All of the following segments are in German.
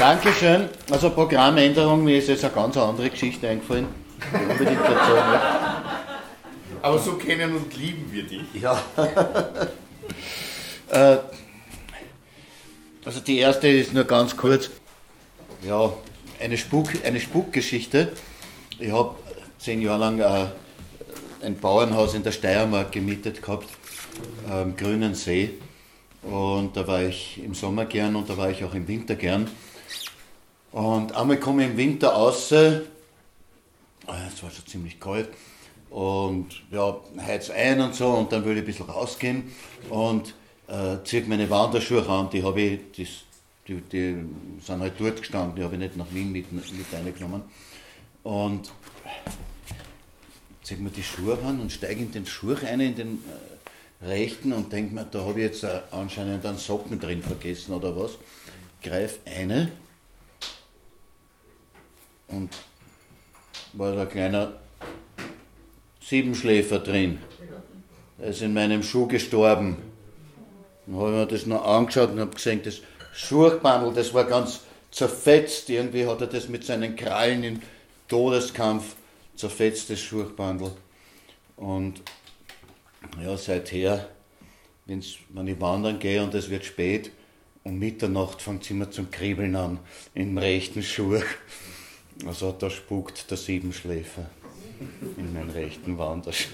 Dankeschön. Also Programmänderung, mir ist jetzt eine ganz andere Geschichte eingefallen. Unbedingt dazu. Aber so kennen und lieben wir dich. Ja. Also die erste ist nur ganz kurz. Ja, eine Spukgeschichte. Ich habe 10 Jahre lang ein Bauernhaus in der Steiermark gemietet gehabt, am Grünen See. Und da war ich im Sommer gern und da war ich auch im Winter gern. Und einmal komme ich im Winter raus, es war schon ziemlich kalt, und ja, heiz ein und so, und dann will ich ein bisschen rausgehen und ziehe meine Wanderschuhe an, die sind halt dort gestanden, die habe ich nicht nach Wien mit reingenommen. Und ziehe mir die Schuhe an und steige in den Schuh rein, in den rechten, und denke mir, da habe ich jetzt anscheinend einen Socken drin vergessen oder was. Greif eine und war da ein kleiner Siebenschläfer drin. Der ist in meinem Schuh gestorben. Dann habe ich mir das noch angeschaut und habe gesehen, das Schuhbandel, das war ganz zerfetzt. Irgendwie hat er das mit seinen Krallen im Todeskampf zerfetzt, das Schuhbandel. Und ja, seither, wenn ich wandern gehe und es wird spät, um Mitternacht fängt es immer zum Kribbeln an im rechten Schuh. Also da spukt der Siebenschläfer in meinen rechten Wanderschuh.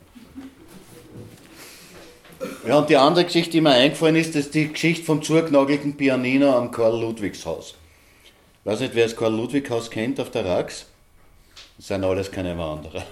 Ja, und die andere Geschichte, die mir eingefallen ist, ist die Geschichte vom zugenagelten Pianino am Karl-Ludwigs-Haus. Ich weiß nicht, wer das Karl-Ludwig-Haus kennt auf der Rax. Das sind alles keine Wanderer.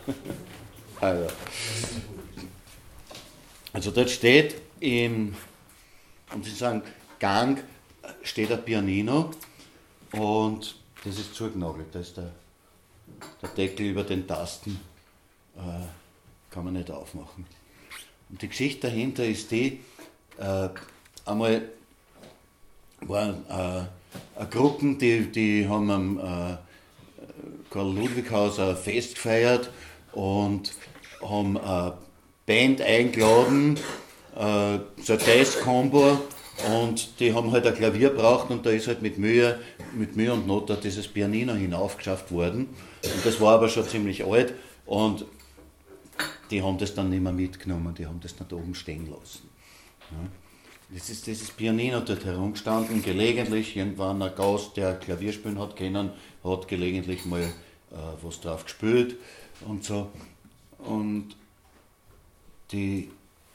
Also dort steht im, und Sie sagen, Gang steht ein Pianino und das ist zugenagelt. Da ist der Deckel über den Tasten, kann man nicht aufmachen. Und die Geschichte dahinter ist die, einmal waren Gruppen, die haben am Karl-Ludwig-Haus ein Fest gefeiert und haben eine Band eingeladen, so ein Jazz-Combo, und die haben halt ein Klavier braucht, und da ist halt mit Mühe und Not da dieses Pianino hinaufgeschafft worden. Und das war aber schon ziemlich alt, und die haben das dann nicht mehr mitgenommen, die haben das dann da oben stehen lassen. Ja. Das ist dieses Pianino dort herumgestanden, gelegentlich irgendwann ein Gast, der Klavier spielen hat können, hat gelegentlich mal was drauf gespielt und so. Und die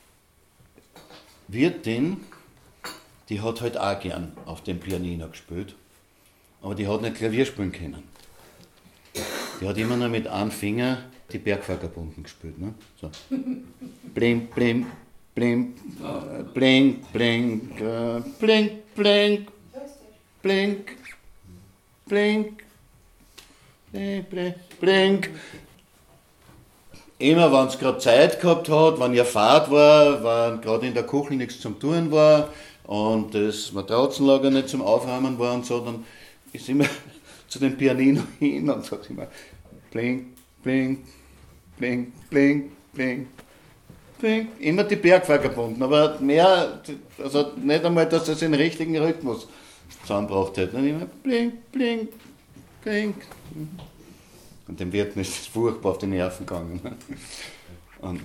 Wirtin, die hat halt auch gern auf dem Pianino gespielt, aber die hat nicht Klavier spielen können. Die hat immer nur mit einem Finger die Bergvagabunden gespielt. Ne? So. Blim, blim, blim, blink, blink, blink, blink, blink, blink, blink, blink. Immer wenn es gerade Zeit gehabt hat, wenn ihr Fahrt war, wenn gerade in der Küche nichts zum Tun war und das Matratzenlager nicht zum Aufräumen war und so, dann ist immer zu dem Pianino hin und sagt immer blink, blink, blink, blink, blink, blink. Immer die Bergvagabunden, aber mehr, also nicht einmal, dass das den richtigen Rhythmus zusammengebracht hat. Dann immer blink, blink, blink. Und dem Wirten ist es furchtbar auf die Nerven gegangen. Und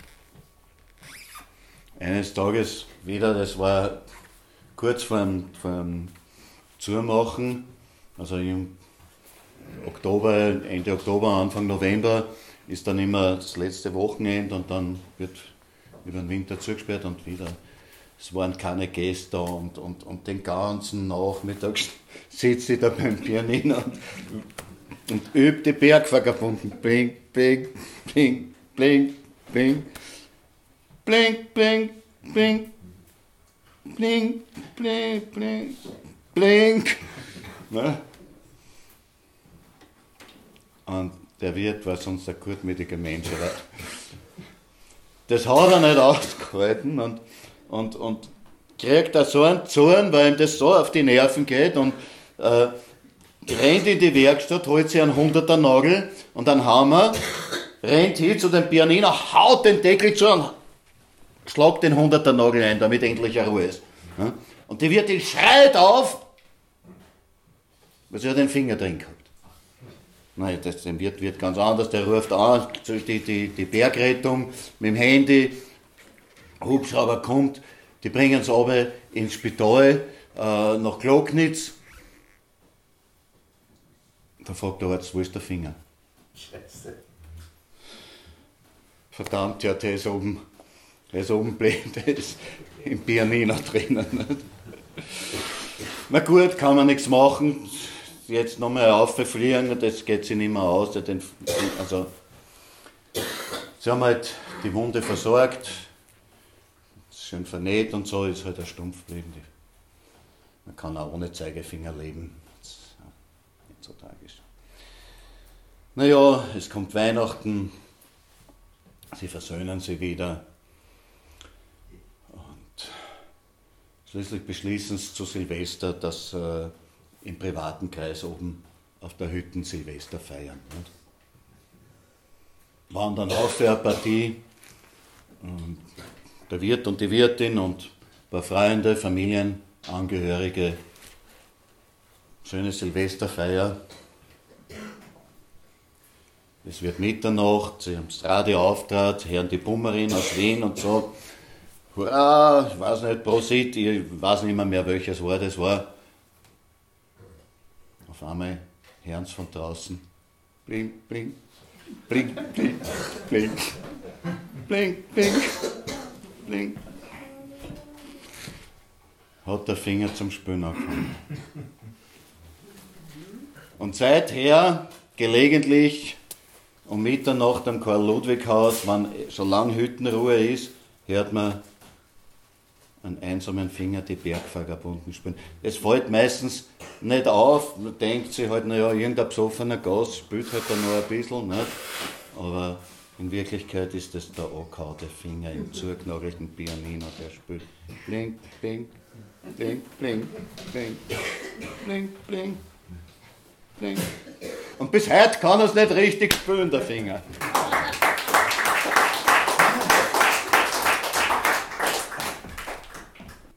eines Tages wieder, das war kurz vor dem Zumachen, also im Oktober, Ende Oktober, Anfang November, ist dann immer das letzte Wochenende und dann wird über den Winter zugesperrt und wieder, es waren keine Gäste da und den ganzen Nachmittag sitze ich da beim Pianino und übt die Bergvagabunden. Blink, blink, blink, blink, blink, blink, blink, blink, blink, blink, blink, blink. Ne? Und der Wirt war sonst ein gutmütiger Mensch, aber das hat er nicht ausgehalten und kriegt da so einen Zorn, weil ihm das so auf die Nerven geht, und rennt in die Werkstatt, holt sich einen 100er Nagel und einen Hammer, rennt hin zu dem Pianino, haut den Deckel zu und schlagt den 100er Nagel ein, damit endlich eine Ruhe ist. Und die Wirtin schreit auf weil sie hat den Finger drin gehabt. Nein, dem wird ganz anders, der ruft an, die Bergrettung mit dem Handy, Hubschrauber kommt, die bringen es runter ins Spital nach Glocknitz. Da fragt der Arzt, wo ist der Finger? Scheiße. Verdammt, ja, der ist oben blind, der ist im Pianino drinnen. Nicht? Na gut, kann man nichts machen. Jetzt nochmal auffliegen, das geht sich nicht mehr aus. Also, sie haben halt die Wunde versorgt, schön vernäht und so, ist halt ein Stumpf geblieben. Man kann auch ohne Zeigefinger leben. Das ist nicht so tragisch. Naja, es kommt Weihnachten, sie versöhnen sich wieder und schließlich beschließen sie zu Silvester, dass im privaten Kreis oben auf der Hütte Silvester feiern. Nicht? Waren dann auch für eine Partie. Und der Wirt und die Wirtin und ein paar Freunde, Familienangehörige. Schöne Silvesterfeier. Es wird Mitternacht, sie haben das Radio auftrat, hören die Bummerin aus Wien und so. Hurra, ich weiß nicht, Prosit, ich weiß nicht mehr welches Wort es war. Auf einmal hören sie von draußen. Bling, bling, bling, bling, bling, bling, bling, bling. Hat der Finger zum Spülen angefangen. Und seither gelegentlich um Mitternacht am Karl-Ludwig-Haus, solange Hüttenruhe ist, hört man einen einsamen Finger die Bergvagabunden spielen. Es fällt meistens nicht auf, man denkt sich halt, naja, irgendein besoffener Gast spielt halt da noch ein bisschen, nicht? Aber in Wirklichkeit ist das der angehaute Finger im zugenagelten Pianino, der spielt. Bling, bling, bling, bling, bling, bling, bling, bling. Und bis heute kann er es nicht richtig spielen, der Finger.